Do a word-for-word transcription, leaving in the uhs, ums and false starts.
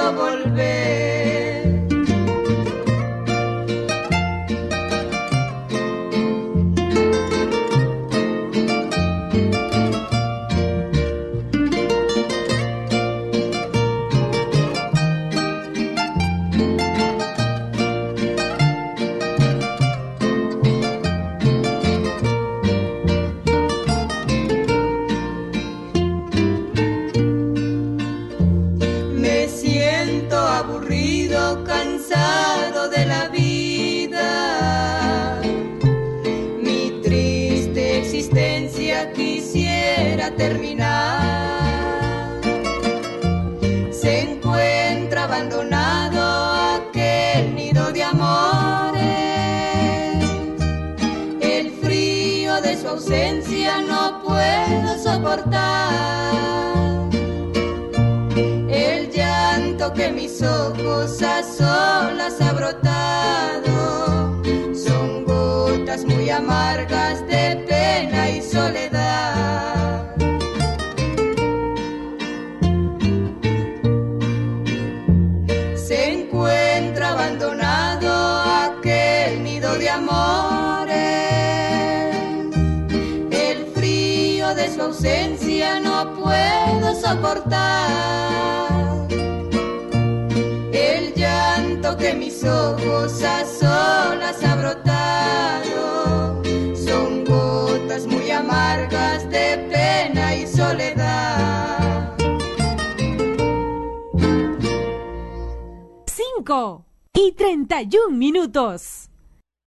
volver. Cansado de la vida, mi triste existencia quisiera terminar. Se encuentra abandonado aquel nido de amores, el frío de su ausencia no puedo soportar. Que mis ojos a solas ha brotado son gotas muy amargas de pena y soledad. Se encuentra abandonado aquel nido de amores, el frío de su ausencia no puedo soportar. Que mis ojos a solas ha brotado son gotas muy amargas de pena y soledad. Cinco y treinta y un minutos.